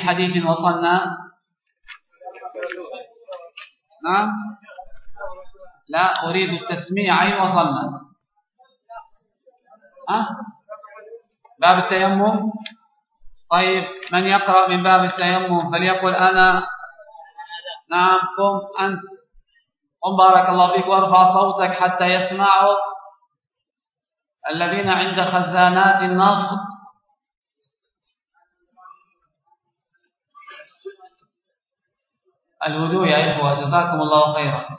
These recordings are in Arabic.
حديث وصلنا؟ نعم، لا أريد التسميع. أي وصلنا؟ باب التيمم. طيب، من يقرأ من باب التيمم فليقل أنا. نعم، قم أنت، قم بارك الله فيك، وارفع صوتك حتى يسمعوا الذين عند خزانات النصر. الهدوء يا إخوة، جزاكم الله خيرا.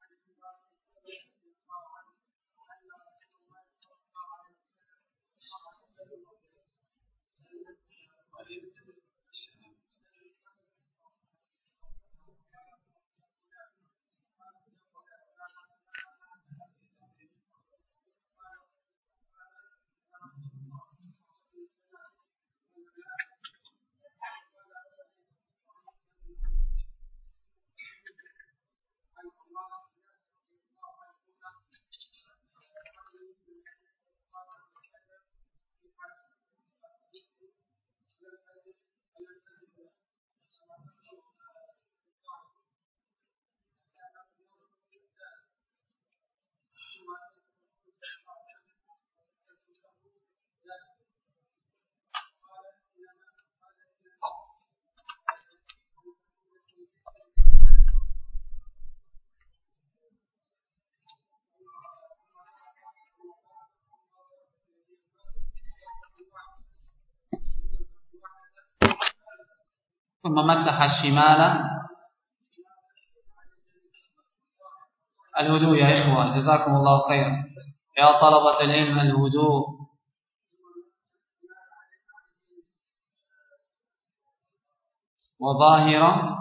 ثم مسح الشمال. الهدوء يا إخوة، جزاكم الله خيرا. يا طلبة العلم، الهدوء. وظاهرا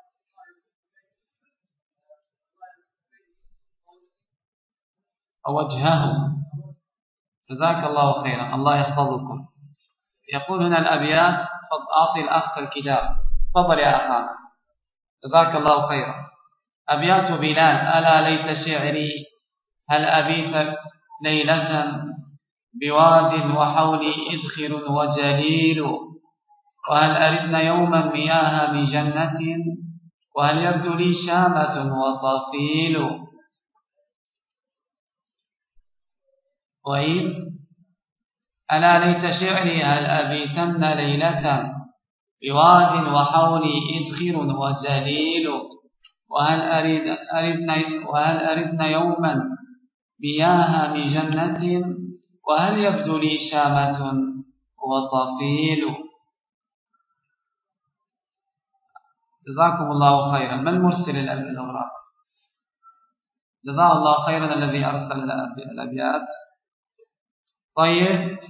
وجهه. جزاك الله خيرا، الله يحفظكم. يقول هنا الأبيات. أعطي الأخ الكتاب. تفضل يا أخانا، جزاك الله خيرا. أبيات بلال: ألا ليت شعري هل أبيت ليلة بواد وحولي إذخر وجليل، وهل أردن يوما مياه من جنة، وهل يبدو لي شامة وطفيل. وإذ ألا ليت شعري هل أبيتن ليلة بواد وحولي إذخر وجليل، وهل أردن يوما مياه من جنة، وهل يبدو لي شامة وطفيل. جزاكم الله خيرا. ما المرسل الأوراق؟ جزاه الله خيرا الذي أرسل الأبيات. طيب،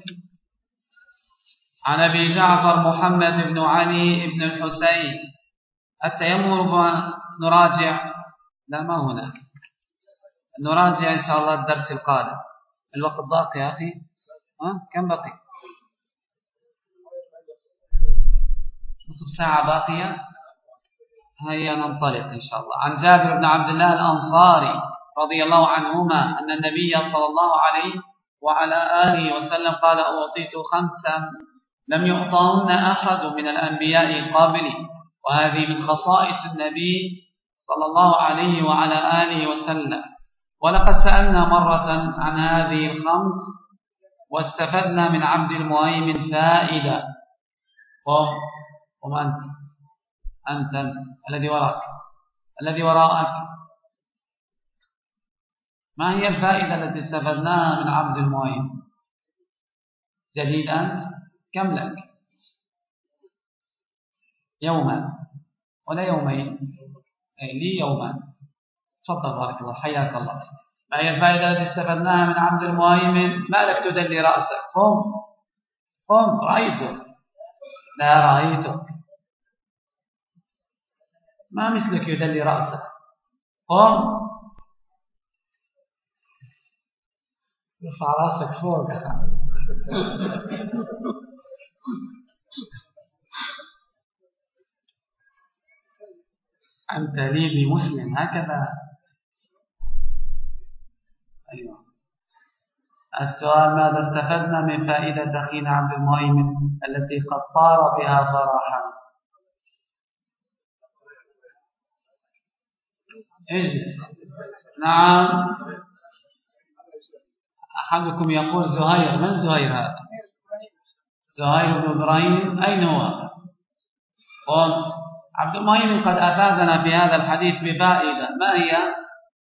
عن أبي جعفر محمد بن علي بن الحسين: التيمم. نراجع. لا، ما هناك. نراجع إن شاء الله الدرس القادم. الوقت ضاق يا أخي. كم بقي؟ نصف ساعة باقية. هيا ننطلق إن شاء الله. عن جابر بن عبد الله الأنصاري رضي الله عنهما أن النبي صلى الله عليه وعلى آله وسلم قال: أعطيت 5 لم يعطهن أحد من الأنبياء قبلي، وهذه من خصائص النبي صلى الله عليه وعلى آله وسلم. ولقد سألنا مرة عن هذه 5 واستفدنا من عبد المهيمن فائدة. قم أنت الذي وراءك. ما هي الفائدة التي استفدناها من عبد المهيمن؟ جديد أنت؟ كم لك؟ يوما ولا يومين؟ لي يوما. تفضل بارك الله، حياك الله. ما هي الفائدة التي استفدناها من عبد المهيمن؟ ما لك تدلي رأسك؟ قم رأيتك. لا رأيتك. ما مثلك يدلي رأسك. قم ارفع رأسك فوق. أنت لي بمسلم هكذا. أيوة. السؤال: ماذا استفدنا من فائدة أخينا عبد المهيمن التي قد طار بها فرحا؟ اجلس. نعم. أحدكم يقول زهير. من زهير هذا؟ زهير بن إبراهيم. أين هو؟ عبد المعين قد أفادنا في هذا الحديث بفائدة. ما هي؟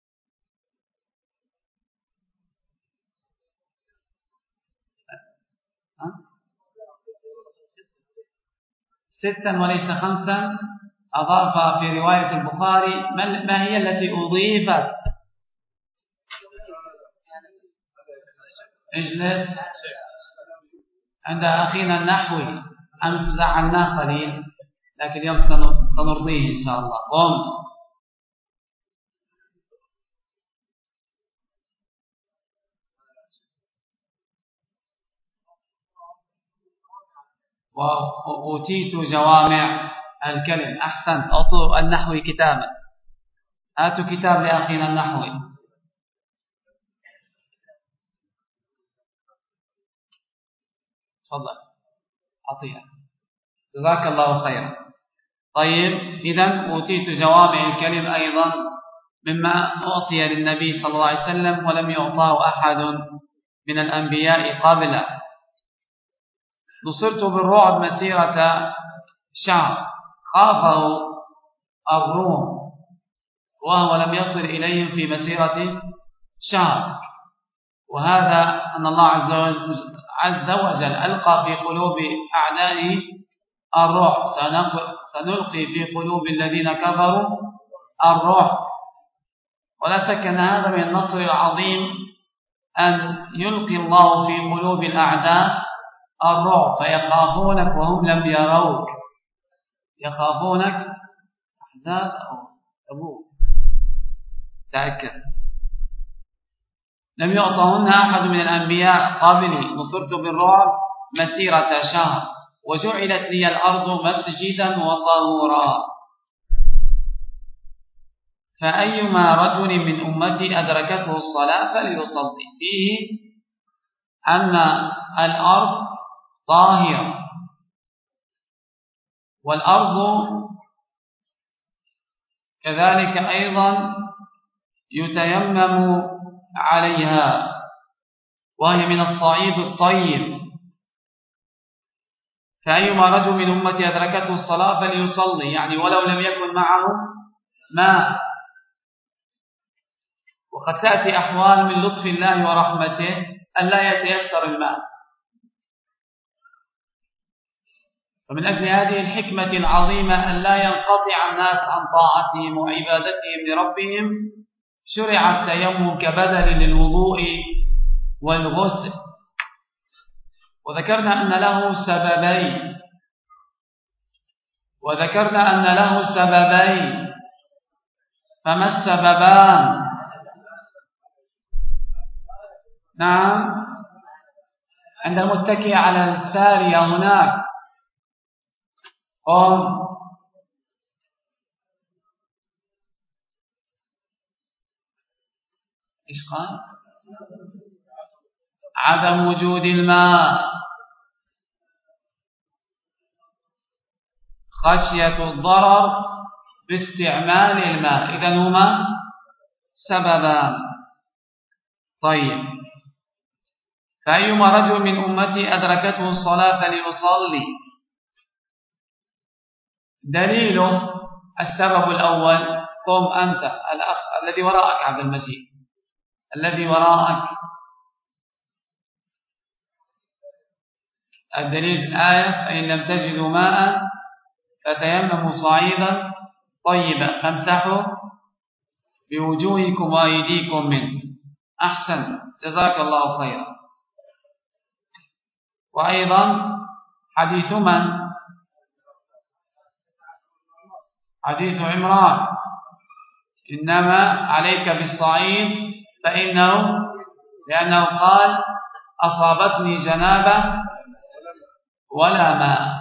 ستا وليس خمسا. أضاف في رواية البخاري. ما هي التي أضيفت؟ اجلس. عند أخينا النحوي أمس زعلناه قليل، لكن اليوم سنرضيه إن شاء الله. قم. وأوتيت جوامع الكلم. أحسن. أعطوا النحوي كتابا. هاتوا كتاب لأخينا النحوي. تفضل أعطيها. جزاك الله خيرا. طيب، إذن أوتيت جوامع الكلم أيضا مما أعطي للنبي صلى الله عليه وسلم ولم يعطاه أحد من الأنبياء قبله. نصرت بالرعب مسيرة شهر. خافه الروم وهو لم يصل إليهم في مسيرة شهر، وهذا أن الله عز وجل ألقى في قلوب أعدائه الرعب. سنلقي في قلوب الذين كفروا الرعب. ولا شك أن هذا من النصر العظيم أن يلقي الله في قلوب الأعداء الرعب، فيخافونك وهم لم يروك. يخافونك أحزاب أو أبوك. تأكد. لم يعطهن أحد من الأنبياء قبلي. نصرت بالرعب مسيرة شهر وجعلت لي الأرض مسجدا وطهورا. فأيما رجل من أمتي أدركته الصلاة فليصلي. فيه أن الأرض طاهرة، والأرض كذلك أيضا يتيمم عليها، وهي من الصعيد الطيب. فأيما رجل من أمتي أدركته الصلاة فليصلي، يعني ولو لم يكن معه ماء. وقد تأتي أحوال من لطف الله ورحمته أن لا يتيسر الماء، ومن أجل هذه الحكمة العظيمة أن لا ينقطع الناس عن طاعتهم وعبادتهم لربهم شرع التيمم كبدل للوضوء والغسل. وذكرنا أن له سببين. فما السببان؟ نعم، عند المتكئ على السارية هناك. إيش قال؟ عدم وجود الماء، خشية الضرر باستعمال الماء. إذن هما سببان. طيب، فأيما رجل من أمتي أدركته الصلاة فليصلي. دليله السبب الأول. قم أنت الأخ الذي وراءك عبد المجيد، الذي وراءك. الدليل الآية: فإن لم تجدوا ماء فتيمموا صعيدا طيبا فامسحوا بوجوهكم وأيديكم منه. أحسن، جزاك الله خيرا. وأيضا حديث من؟ حديث عمران: إنما عليك بالصعيد لأنه قال: أصابتني جنابة ولا ماء.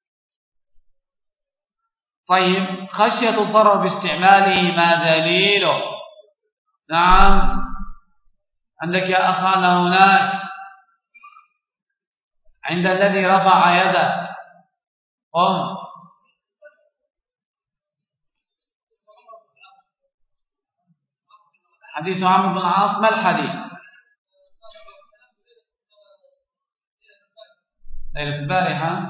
طيب، خشية الضرر باستعماله ما دليله؟ نعم، عندك يا أخانا هناك، عند الذي رفع يده. قم. حديث عمرو بن العاص ما الحديث؟ ليلة البارحة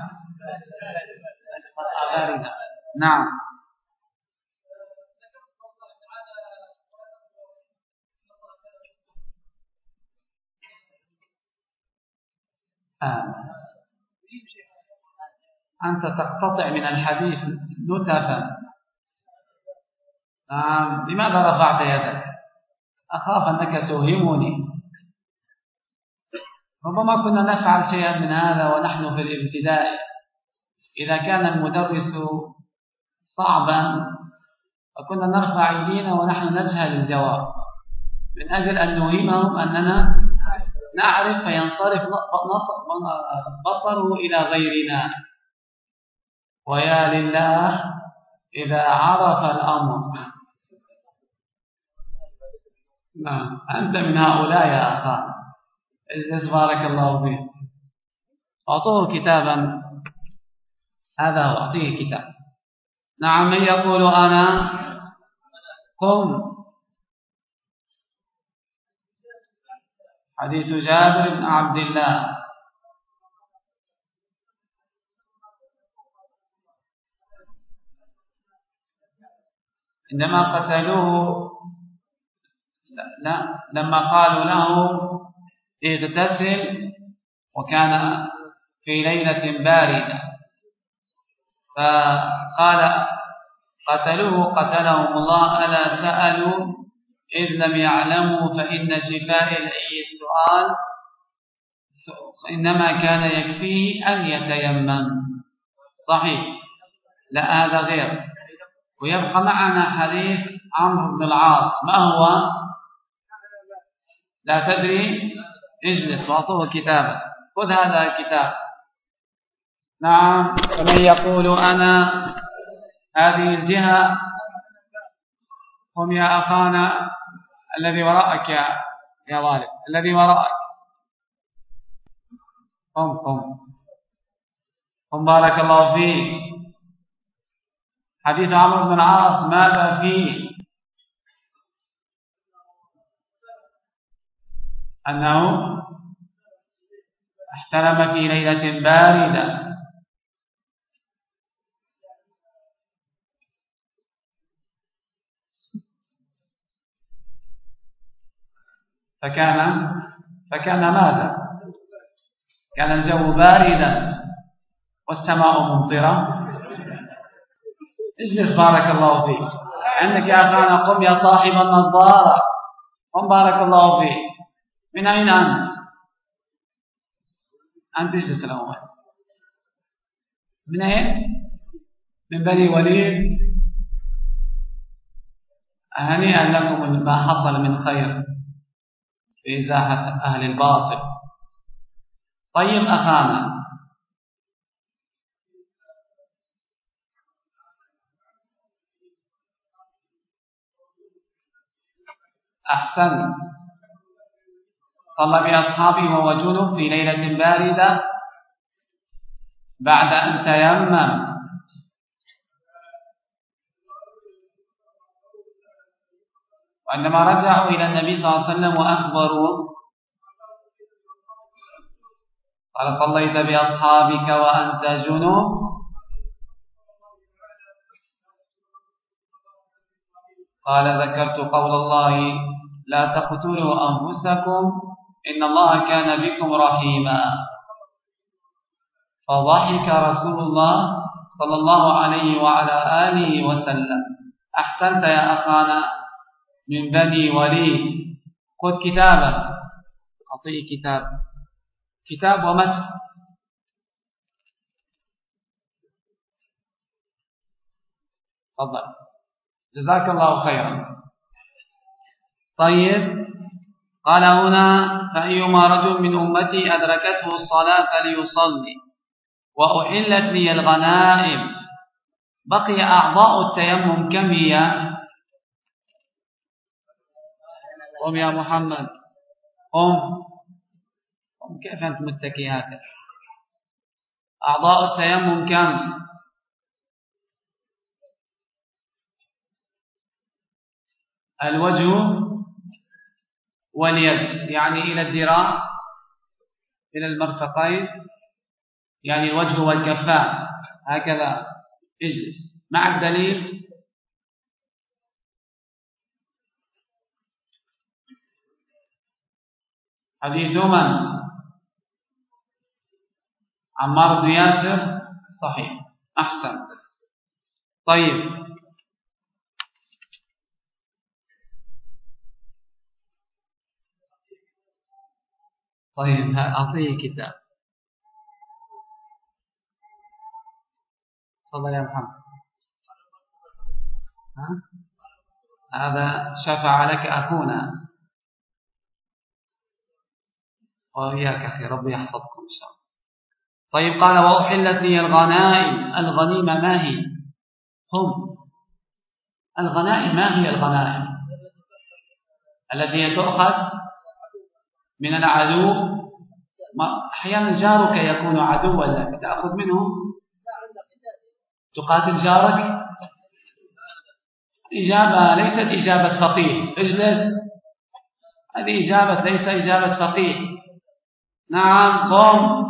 باردة. نعم. أنت تقتطع من الحديث نتفا. نعم. لماذا رفعت يدك؟ أخاف أنك توهمني. ربما كنا نفعل شيئا من هذا ونحن في الابتدائي، إذا كان المدرس صعبا فكنا نرفع أيدينا ونحن نجهل الجواب من أجل أن نوهمهم أننا نعرف، فينصرف بصره إلى غيرنا. ويا لله إذا عرف الأمر. نعم. أنت من هؤلاء يا أخا. اجلس بارك الله فيك. أعطوه كتابا. هذا هو، أعطيه كتاب. نعم. من يقول أنا؟ قم. حديث جابر بن عبد الله. عندما قتلوه، لا، لما قالوا له اغتسل، وكان في ليلة باردة، فقال قتلهم الله ألا سألوا إذ لم يعلموا فإن شفاء الأي السؤال، إنما كان يكفيه أن يتيمم. صحيح. لا، هذا غير. ويبقى معنا حديث عمرو بن العاص. ما هو؟ لا تدري؟ اجلس واعطوه كتابا. خذ هذا الكتاب. نعم. ومن يقول أنا؟ هذه الجهة. قم يا أخانا الذي وراءك يا والد، الذي وراءك. قم بارك الله فيك. حديث عمرو بن العاص ماذا فيه؟ أنه احتلم في ليلة باردة. فكان ماذا؟ كان الجو باردا والسماء ممطرة. اجلس بارك الله فيك. عندك يا أخانا. قم يا صاحب النظارة. قم بارك الله فيك. من أين أنت؟ أنت اجلس الأول. من أين؟ من بني وليد. هنيئا لكم ما حصل من خير في إزاحة أهل الباطل. طيب أخانا، أحسن. صلى بأصحابه وهو جنب في ليلة باردة بعد أن تيمم. وعندما رجعوا إلى النبي صلى الله عليه وسلم وأخبروه قال صليت بأصحابك وأنت جنب؟ قال ذكرت قول الله لا تقتلوا أنفسكم إن الله كان بكم رحيما. فضحك رسول الله صلى الله عليه وعلى آله وسلم. أحسنت يا أخانا من بني وليد. خذ كتابا. أعطيه كتاب ومتن. تفضل. جزاك الله خيرا. طيب. قال هنا فأيما رجل من أمتي أدركته الصلاة فليصلي وأحلت لي الغنائم. بقي أعضاء التيمم كم هي؟ قم يا محمد. قم. كيف أنت متكي هكذا؟ أعضاء التيمم كم؟ الوجه واليد، يعني إلى الذراع، إلى المرفقين، يعني الوجه والكفان، هكذا اجلس. مع الدليل؟ حديث من؟ عمار بن ياسر. صحيح، أحسن. طيب، أعطيه كتاب. تفضل يا محمد. هذا شفع لك أخونا وإياك أخي، ربي يحفظكم إن شاء الله. طيب، قال وأحلت لي الغنائم. الغنيمة ما هي؟ الغنائم ما هي الغنائم؟ التي تؤخذ من العدو. أحيانا جارك يكون عدوا لك، تأخذ منه، تقاتل جارك. إجابة ليست إجابة فقيه. اجلس، هذه إجابة ليس إجابة فقيه. نعم، قم.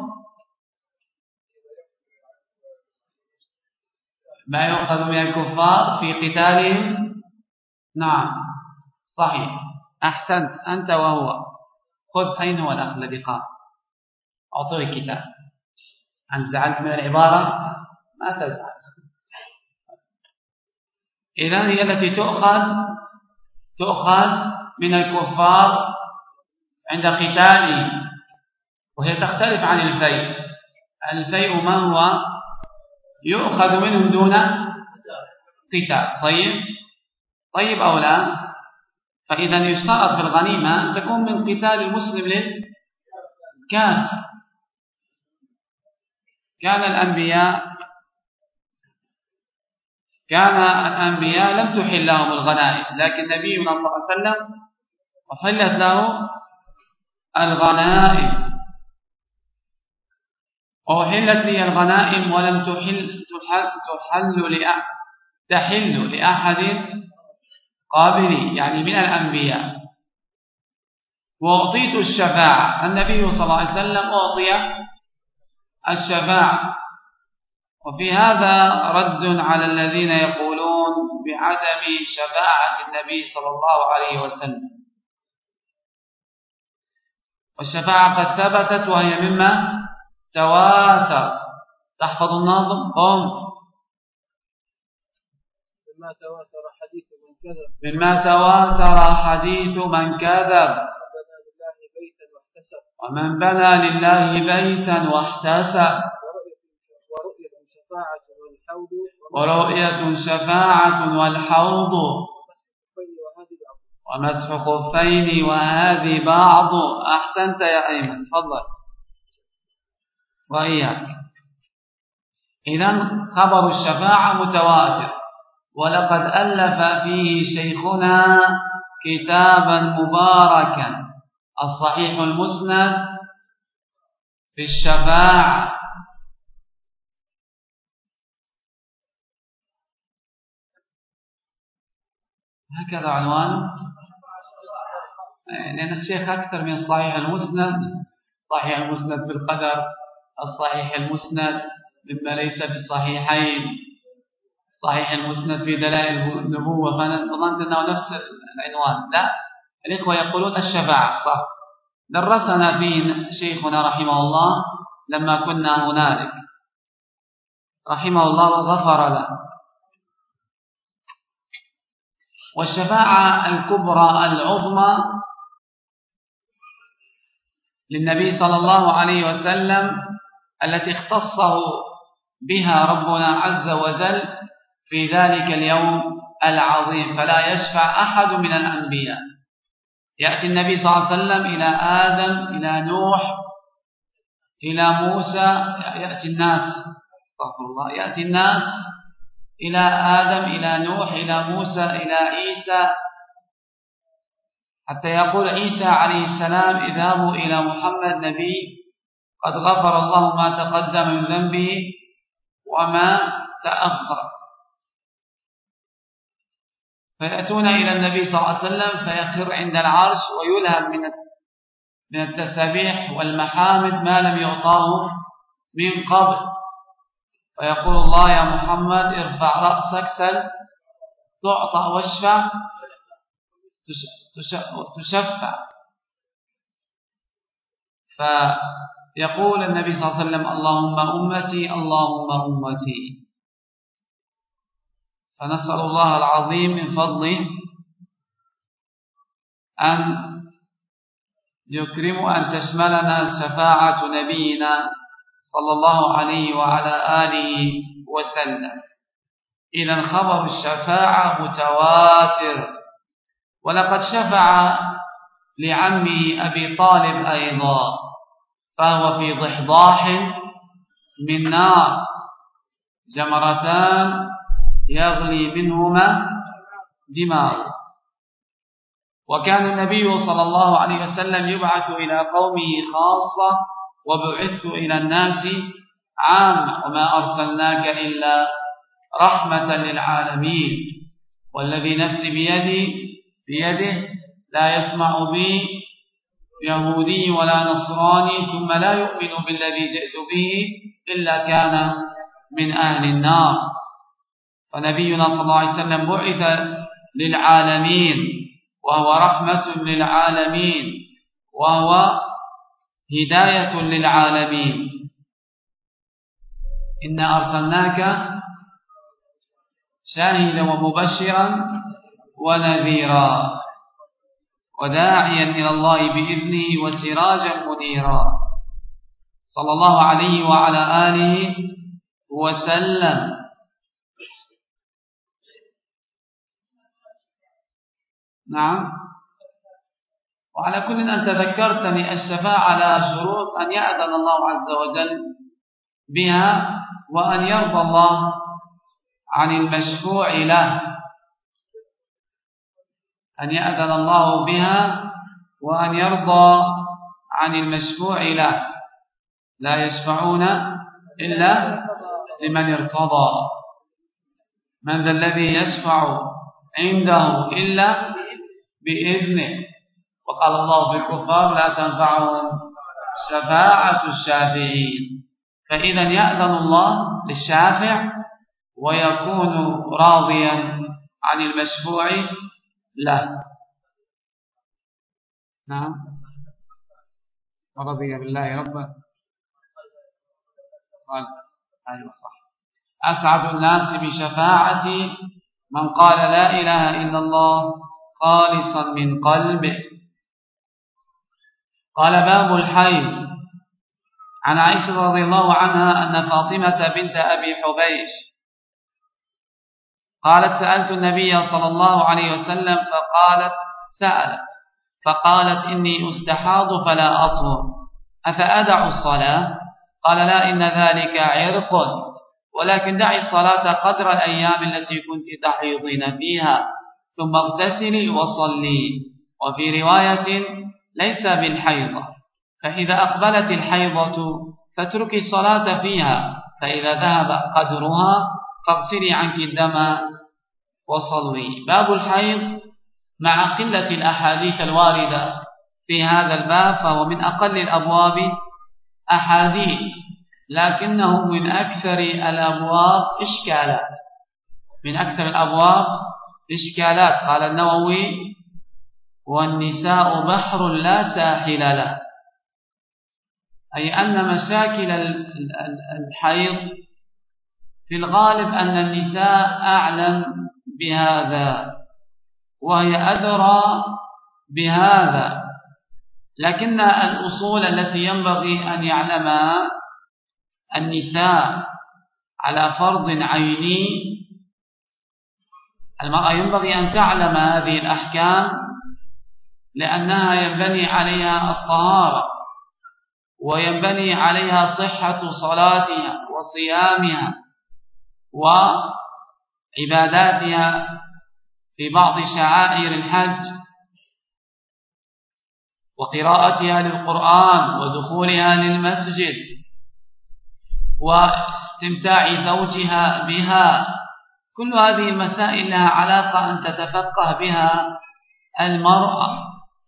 ما يؤخذ من الكفار في قتالهم. نعم، صحيح، أحسنت أنت وهو. خذ. أين هو الأخ الذي قام؟ أعطيه الكتاب. أنت زعلت من العبارة؟ ما تزعل. إذن هي التي تؤخذ من الكفار عند قتالهم، وهي تختلف عن الفيء. الفيء ما هو؟ يؤخذ منهم دون قتال. طيب أو لا؟ فإذا يشترط في الغنيمة أن تكون من قتال المسلم للكافر. كان الأنبياء لم تحل لهم الغنائم، لكن نبينا صلى الله عليه وسلم أحلت له الغنائم. وأحلت لي الغنائم ولم تحل لأحد قابلي، يعني من الأنبياء. وأعطيت الشفاعة. النبي صلى الله عليه وسلم أعطي الشفاعة. وفي هذا رد على الذين يقولون بعدم شفاعة النبي صلى الله عليه وسلم. والشفاعة قد ثبتت، وهي مما تواتر. تحفظ الناظم؟ قم. مما تواتر حديث من كذب ومن بنى لله بيتا واحتسب ورؤية شفاعة والحوض ومسح خفين وهذه بعض. أحسنت يا أيمن، تفضل. وإياك. إذن خبر الشفاعة متواتر، ولقد ألف فيه شيخنا كتابا مباركا، الصحيح المسند في الشفاعة. هكذا عنوانه، لأن الشيخ أكثر من صحيح المسند. صحيح المسند في القدر، الصحيح المسند مما ليس في الصحيحين، صحيح المسند في دلائل النبوة. فأنا ظننت أنه نفس العنوان. لا، الإخوة يقولون الشفاعة صح. درسنا فيه شيخنا رحمه الله لما كنا هنالك، رحمه الله وغفر له. والشفاعة الكبرى العظمى للنبي صلى الله عليه وسلم التي اختصه بها ربنا عز وجل في ذلك اليوم العظيم، فلا يشفع أحد من الأنبياء. يأتي النبي صلى الله عليه وسلم إلى آدم، إلى نوح، إلى موسى. يأتي الناس إلى آدم، إلى نوح، إلى موسى، إلى عيسى، حتى يقول عيسى عليه السلام اذهبوا إلى محمد نبي قد غفر الله ما تقدم من ذنبه وما تأخر. فيأتون إلى النبي صلى الله عليه وسلم فيخر عند العرش ويلهم من التسابيح والمحامد ما لم يعطاه من قبل، فيقول الله يا محمد ارفع رأسك سل تعطى واشفع تشفع. فيقول النبي صلى الله عليه وسلم اللهم أمتي اللهم أمتي. فنسأل الله العظيم من فضله أن يكرم أن تشملنا شفاعة نبينا صلى الله عليه وعلى آله وسلم. إذا خبر الشفاعة متواتر، ولقد شفع لعمه أبي طالب أيضا، فهو في ضحضاح من نار، جمرتان يغلي منهما دماغ. وكان النبي صلى الله عليه وسلم يبعث إلى قومه خاصة وبعثت إلى الناس عامة وما أرسلناك إلا رحمة للعالمين. والذي نفسي بيده لا يسمع بي يهودي ولا نصراني ثم لا يؤمن بالذي جئت به إلا كان من أهل النار. فنبينا صلى الله عليه وسلم بعث للعالمين وهو رحمة للعالمين وهو هداية للعالمين. إنا أرسلناك شاهدا ومبشرا ونذيرا وداعيا إلى الله بإذنه وسراجا منيرا، صلى الله عليه وعلى آله وسلم. نعم. وعلى كل أن تذكرتني الشفاعة لها شروط، أن يأذن الله عز وجل بها وأن يرضى الله عن المشفوع له، أن يأذن الله بها وأن يرضى عن المشفوع له. لا يشفعون إلا لمن ارتضى. من ذا الذي يشفع عنده إلا بإذنه. وقال الله في الكفار لا تنفعهم شفاعة الشافعين. فإذا يأذن الله للشافع ويكون راضيا عن المشفوع له. نعم. ورضي بالله ربا. أيوة صح. أسعد الناس بشفاعتي من قال لا إله إلا الله خالصا من قلبه. قال باب الحيض. عن عائشة رضي الله عنها أن فاطمة بنت أبي حبيش قالت سألت النبي صلى الله عليه وسلم فقالت إني أستحاض فلا أطهر أفأدع الصلاة؟ قال لا، إن ذلك عرق، ولكن دعي الصلاة قدر الأيام التي كنت تحيضين فيها ثم اغتسلي وصلي. وفي رواية ليس بالحيضة، فإذا أقبلت الحيضة فاتركي الصلاة فيها، فإذا ذهب قدرها فاغسلي عنك الدم وصلي. باب الحيض مع قلة الأحاديث الواردة في هذا الباب فهو من أقل الأبواب أحاديث، لكنه من أكثر الأبواب إشكالات. قال النووي والنساء بحر لا ساحل له، أي أن مشاكل الحيض في الغالب أن النساء أعلم بهذا وهي أدرى بهذا، لكن الأصول التي ينبغي أن يعلمها النساء على فرض عيني، المرأة ينبغي أن تعلم هذه الأحكام لأنها ينبني عليها الطهارة وينبني عليها صحة صلاتها وصيامها وعباداتها في بعض شعائر الحج وقراءتها للقرآن ودخولها للمسجد واستمتاع زوجها بها كل هذه المسائل لها علاقة أن تتفقه بها المرأة،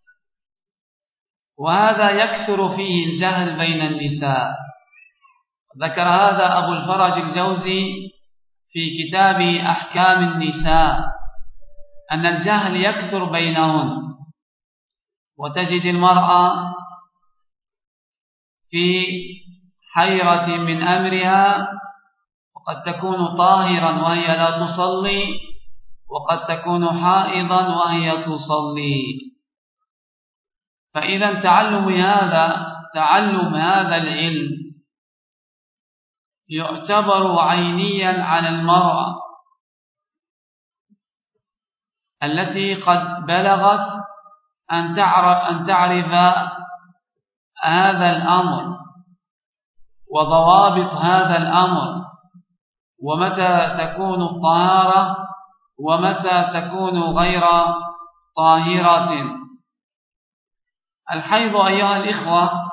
وهذا يكثر فيه الجهل بين النساء. ذكر هذا أبو الفرج الجوزي في كتابه أحكام النساء أن الجهل يكثر بينهن، وتجد المرأة في حيرة من أمرها، وقد تكون طاهرا وهي لا تصلي، وقد تكون حائضا وهي تصلي. فإذا تعلم هذا العلم يعتبر عينيا على المرأة التي قد بلغت أن تعرف هذا الأمر وضوابط هذا الأمر، ومتى تكون الطهارة ومتى تكون غير طاهرة. الحيض أيها الإخوة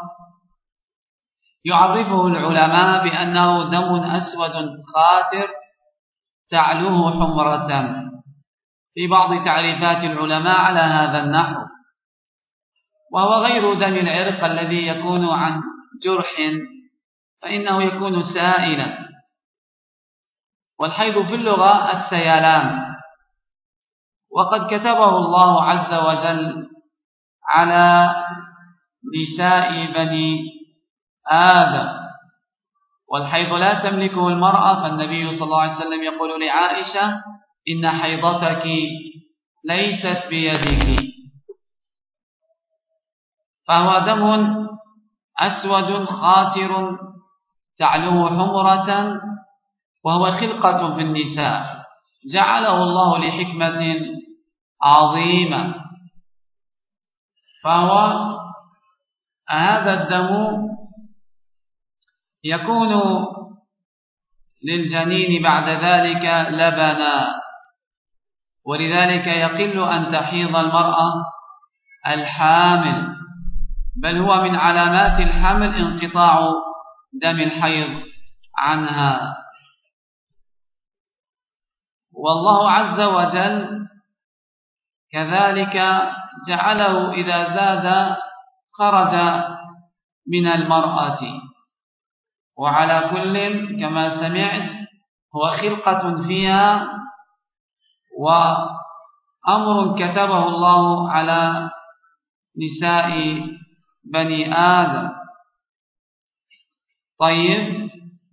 يعرفه العلماء بأنه دم أسود خاتر تعلوه حمرة، في بعض تعريفات العلماء على هذا النحو، وهو غير دم العرق الذي يكون عن جرح، فإنه يكون سائلا. والحيض في اللغة السيلان، وقد كتبه الله عز وجل على نساء بني آدم، والحيض لا تملكه المرأة، فالنبي صلى الله عليه وسلم يقول لعائشة: إن حيضتك ليست بيدك. فهو دم أسود خاتر تعلوه حمرة، وهو خلقة في النساء جعله الله لحكمة عظيمة. فهو هذا الدم يكون للجنين بعد ذلك لبنا، ولذلك يقل أن تحيض المرأة الحامل، بل هو من علامات الحمل انقطاع دم الحيض عنها. والله عز وجل كذلك جعله إذا زاد خرج من المرأة. وعلى كل كما سمعت هو خلقة فيها، وأمر كتبه الله على نساء بني آدم. طيب،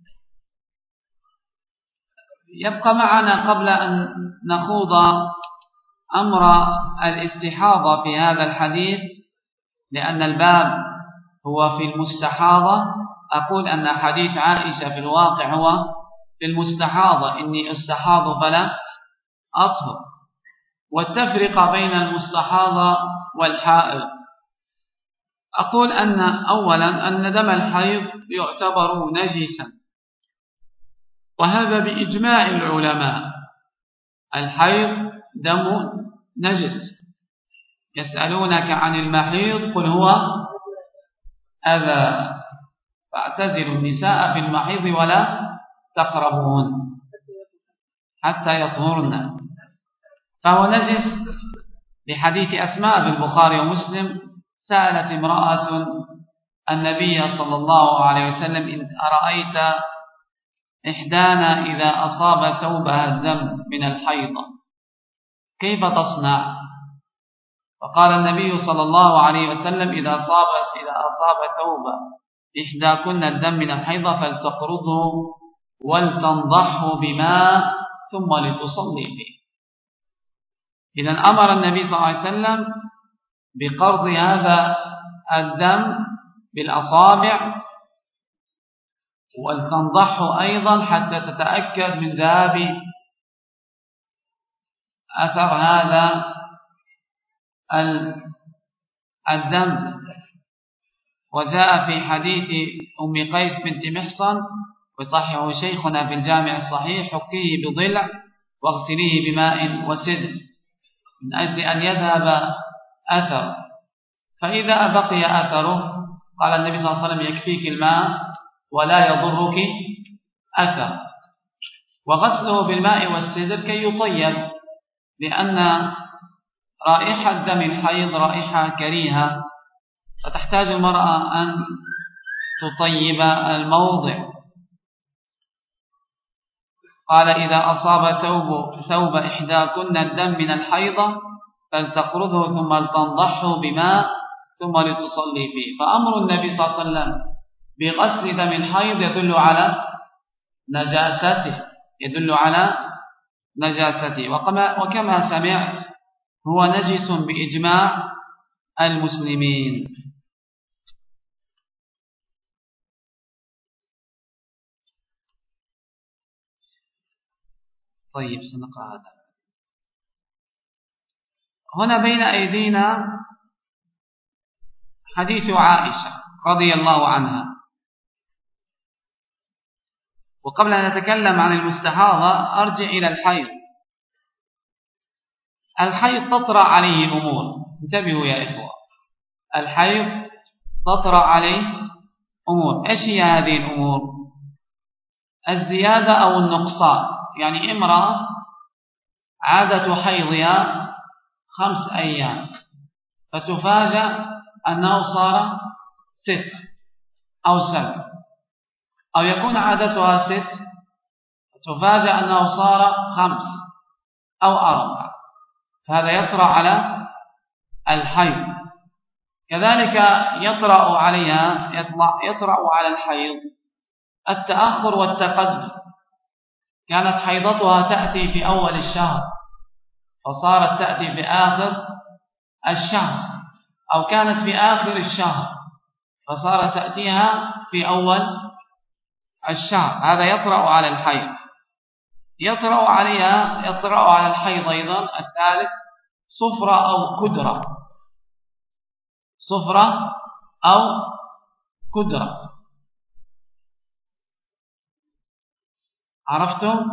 يبقى معنا قبل أن نخوض أمر الاستحاضة في هذا الحديث، لأن الباب هو في المستحاضة، أقول أن حديث عائشة في الواقع هو في المستحاضة: إني استحاض فلا أطهر. والتفرقة بين المستحاضة والحائض، أقول أن أولا أن دم الحيض يعتبر نجسا، وهذا بإجماع العلماء. الحيض دم نجس. يسألونك عن المحيض قل هو أذى فاعتزلوا النساء في المحيض ولا تقربون حتى يطهرن. فهو نجس لحديث أسماء في البخاري ومسلم: سألت امرأة النبي صلى الله عليه وسلم: إن أرأيت إحدانا إذا أصاب ثوبها الدم من الحيضة كيف تصنع؟ فقال النبي صلى الله عليه وسلم: إذا أصاب ثوب إحداكن الدم من الحيضة فلتقرضه ولتنضحه بماء ثم لتصلي فيه. إذن أمر النبي صلى الله عليه وسلم بقرض هذا الدم بالأصابع، ولتنضحه أيضا حتى تتأكد من ذهاب أثر هذا الدم. وجاء في حديث أم قيس بنت محصن وصححه شيخنا في الجامع الصحيح: حكيه بضلع واغسليه بماء وسدر، من أجل أن يذهب أثر. فإذا بقي أثره قال النبي صلى الله عليه وسلم: يكفيك الماء ولا يضرك أثر. وغسله بالماء والسدر كي يطيب، لأن رائحة دم الحيض رائحة كريهة، فتحتاج المرأة أن تطيب الموضع. قال إذا أصاب ثوب إحداكن الدم من الحيضة فلتقرضه ثم لتنضحه بماء ثم لتصلي فيه. فأمر النبي صلى الله عليه وسلم بغسل دم الحيض يدل على نجاسته، وكما سمعت هو نجس بإجماع المسلمين. طيب سنقرأ هذا. هنا بين أيدينا حديث عائشة رضي الله عنها. وقبل أن نتكلم عن المستحاضة أرجع إلى الحيض. الحيض تطرأ عليه أمور، انتبهوا يا إخوة، الحيض تطرأ عليه أمور. إيش هي هذه الأمور؟ الزيادة أو النقصان. يعني امرأة عادة حيضها 5 أيام فتفاجأ أنه صار 6 أو 7، أو يكون عادتها 6 فتفاجأ أنه صار 5 أو 4، فهذا يطرأ على الحيض. كذلك يطرأ على الحيض التأخر والتقدم. كانت حيضتها تأتي في أول الشهر فصارت تأتي في آخر الشهر، أو كانت في آخر الشهر فصارت تأتيها في أول الشهر، هذا يطرأ على الحيض. يطرأ على الحيض أيضا الثالث صفرة أو كدرة. صفرة أو كدرة، عرفتم؟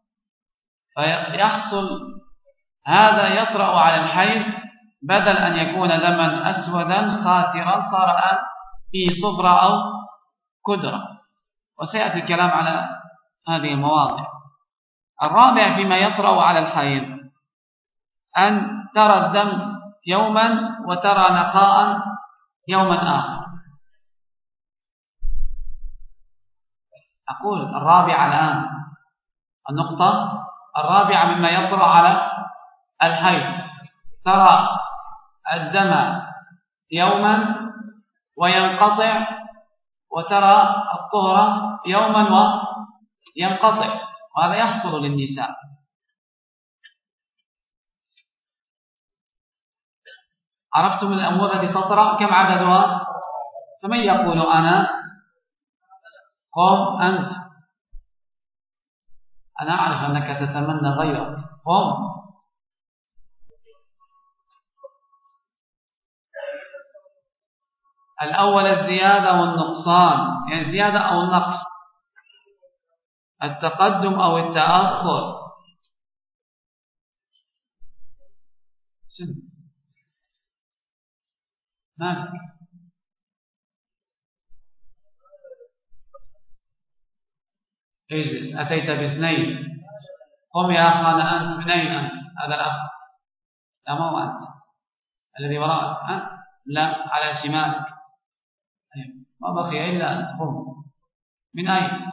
فيحصل هذا يطرأ على الحيض، بدل أن يكون دما أسودا خاترا صار الآن في صفرة أو كدرة، وسيأتي الكلام على هذه المواضع. الرابع فيما يطرأ على الحيض أن ترى الدم يوما وترى نقاء يوما آخر. أقول الرابع الآن، النقطة الرابعة مما يطرأ على الحيض، ترى الدم يوما وينقطع، وترى الطهر يوما وينقطع، وهذا يحصل للنساء. عرفتم الأمور التي تطرأ كم عددها؟ فمن يقول أنا؟ قم أنت، أنا أعرف أنك تتمنى غيرك، قم. الأول الزيادة والنقصان، يعني الزيادة أو النقص، التقدم أو التأخر. مالك؟ اجلس، أتيت باثنين، قم يا أخانا أنت. من أين أنت؟ هذا الأخ، لا ما هو أنت الذي وراءك، لا على شمالك، ما بقي إلا أنت، قم. من أين؟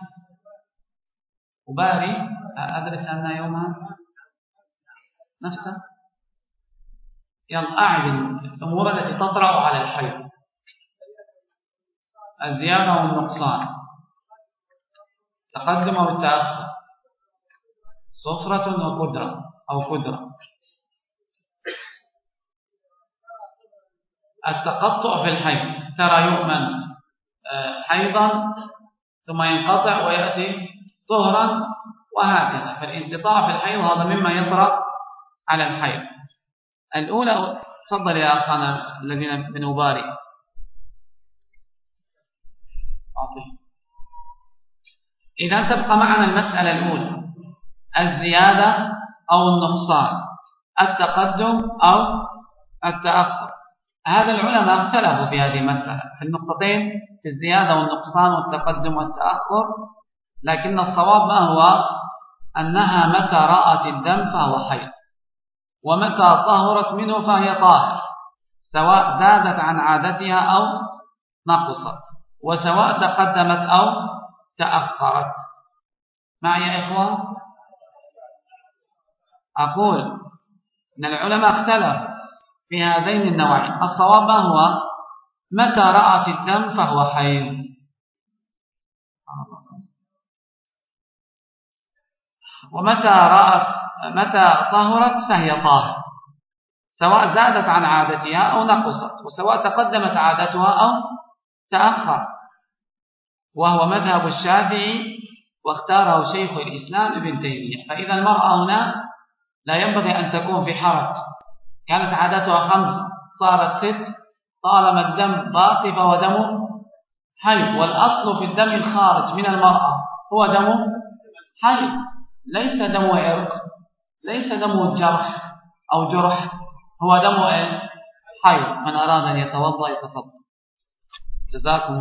أباري أدرس أن يوما نفسه. يلا أعد الأمور التي تطرأ على الحيض: الزيادة والنقصان، تقدم أو التأخر، صفرة وكدرة أو كدرة، التقطع في الحيض، ترى يؤمن حيضا ثم ينقطع ويأتي طهرا وهكذا. فالانقطاع في الحيض هذا مما يطرأ على الحيض. الأولى، تفضل يا أخانا الذين من أباري. إذا تبقى معنا المسألة الأولى، الزيادة أو النقصان، التقدم أو التأخر. هذا العلماء اختلفوا في هذه المسألة في النقطتين، في الزيادة والنقصان والتقدم والتأخر، لكن الصواب ما هو؟ أنها متى رأت الدم فهو حيض، ومتى طهرت منه فهي طاهر، سواء زادت عن عادتها أو نقصت، وسواء تقدمت أو تأخرت. معي يا إخوة؟ أقول أن العلماء اختلفوا في هذين النوعين. الصواب هو متى رأت الدم فهو حيض، متى طهرت فهي طاهر، سواء زادت عن عادتها أو نقصت، وسواء تقدمت عادتها أو تأخر، وهو مذهب الشافعي واختاره شيخ الإسلام ابن تيمية. فإذا المرأة هنا لا ينبغي أن تكون في حرج، كانت عادتها 5 صارت 6، طالما الدم باقي فهو دم حيض. والأصل في الدم الخارج من المرأة هو دم حيض، ليس دم عرق، ليس دم جرح أو جرح، هو دم حيض. من أراد أن يتوضأ يتفضل. جزاكم.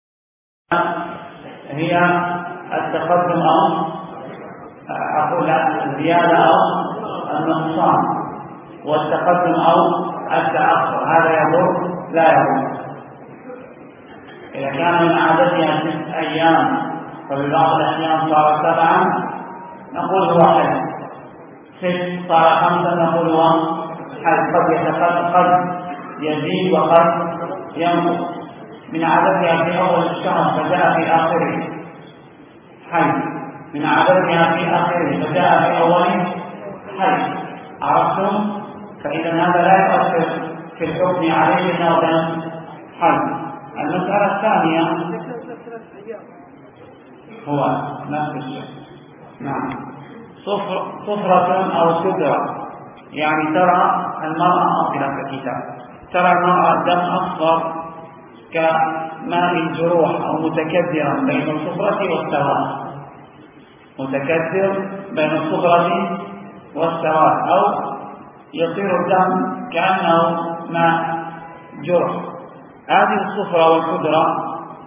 هي التقدم أو أقول الزيادة أو النقصان، والتقدم أو التأخر، هذا يضر لا يضر. إذا كان من عادتها 6 أيام فببعض الأحيان صار 7 نقول هو حيض، 6 صار 5 نقول هو حيض. قد يزيد وقد ينقص. من عادتها في أول الشهر فجاء في آخره حيض، من عادتها في آخره فجاء في أوله حيض. عرفتم؟ فإذا هذا لا يؤثر في الحكم عليه أنه دم حيض. المسألة الثانية هو نفس الشيء. نعم. صفرة أو سدرة، يعني ترى المرأة أصلا في الكتاب، ترى المرأة الدم أصفر كماء الجروح أو متكدرا بين الصفرة والسواد، متكدر بين الصفرة والسواد، أو يصير الدم كأنه ماء جرح. هذه الصفرة والكدرة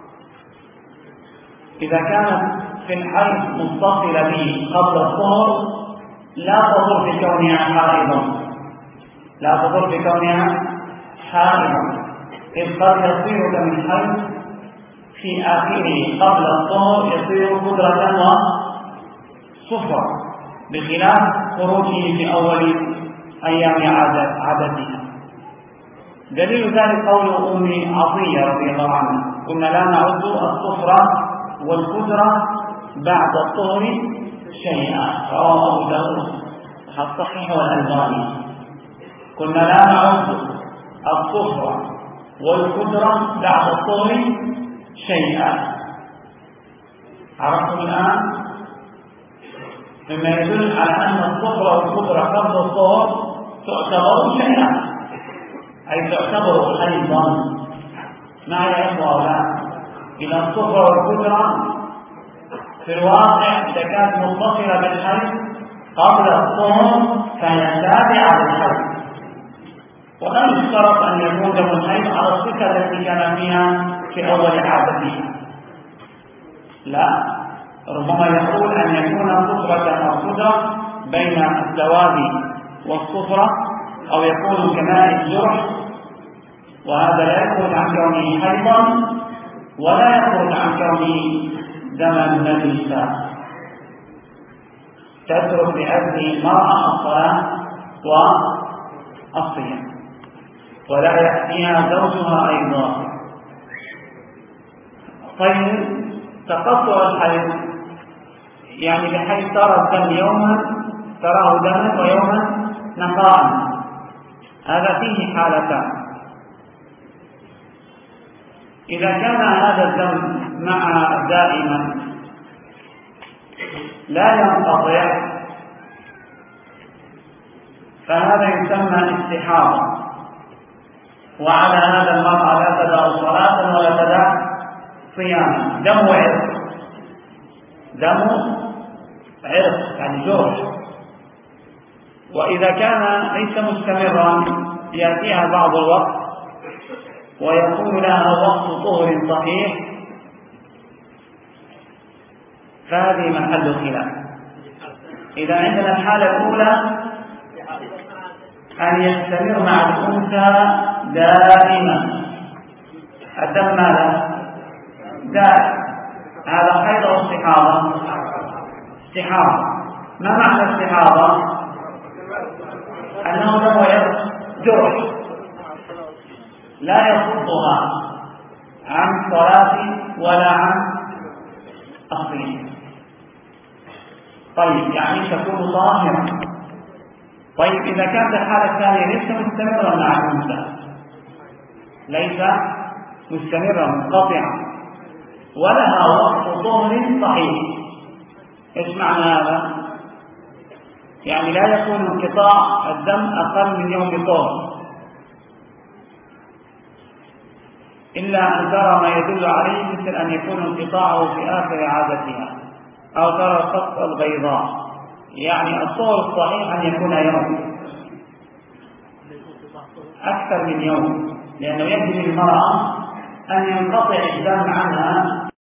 إذا كانت في الحيض متصلة به قبل الطهر لا تضر بكونها حائضا، لا تضر بكونها حائضا، إذ قد يصير دم الحيض في آخره قبل الطهر يصير كدرة وصفرة، بخلاف خروجه في أول أيام عادتها. دليل ذلك قول أم عطية رضي الله عنها: كنا لا نعد الصفرة والكدرة بعد الطهر شيئا، رواه أبو داود الصحيح والألباني. كنا لا نعد الصفرة والكدرة بعد الطهر شيئا. عرفتم الآن؟ مما يدل على أن الصفرة والكدرة قبل الطهر تعتبر شيئا، أي تعتبر حيضا. معي يا إخوة لا؟ إذا الصفرة والكدرة في الواقع إذا كانت متصلة بالحيض قبل الطهر فهي تابعة للحيض، ولا يشترط أن يكون دم الحيض على الصفة التي كان فيها في أول عادتها، لا، ربما يقول أن يكون صفرة أو كدرة بين السواد والصفرة، أو يكون كماء الجرح، وهذا لا يخرج عن كونه حيضا ولا يخرج عن كونه دما نجسا. تترك بأذن المرأة الصلاة والصيام، ولا يأتيها زوجها أيضا. طيب، تقطع الحيض يعني بحيث ترى الدم يوما تراه دما ويوما نقاء، هذا فيه حالتان. إذا كان هذا الدم معها دائما لا ينقطع فهذا يسمى استحاضة، وعلى هذا المرأة لا تدع صلاة ولا تدع صياما. دم عرق، دم عرق يعني جرح، وإذا كان ليس مستمرا يأتيها بعض الوقت ويكون لها وقت طهر صحيح، فهذه محل خلاف. إذا عندنا الحالة الأولى أن يستمر مع الأنثى دائما الدم ماذا؟ دائم. هذا حيض أو استحاضة؟ استحاضة. ما معنى استحاضة؟ أنه دم جرح لا يصدها عن صلاة ولا عن الصيام. طيب يعني تكون طاهرة. طيب إذا كانت الحالة الثانية ليس مستمرا مع الأنثى، ليس مستمرا منقطعا ولها وقت طهر صحيح، ايش معنى هذا؟ يعني لا يكون انقطاع الدم أقل من يوم طهر إلا أن ترى ما يدل عليه، مثل أن يكون انقطاعه في آخر عادتها أو ترى الخط البيضاء. يعني الطهر الصحيح أن يكون يوم، أكثر من يوم، لأنه يجب للمرأة أن ينقطع الدم عنها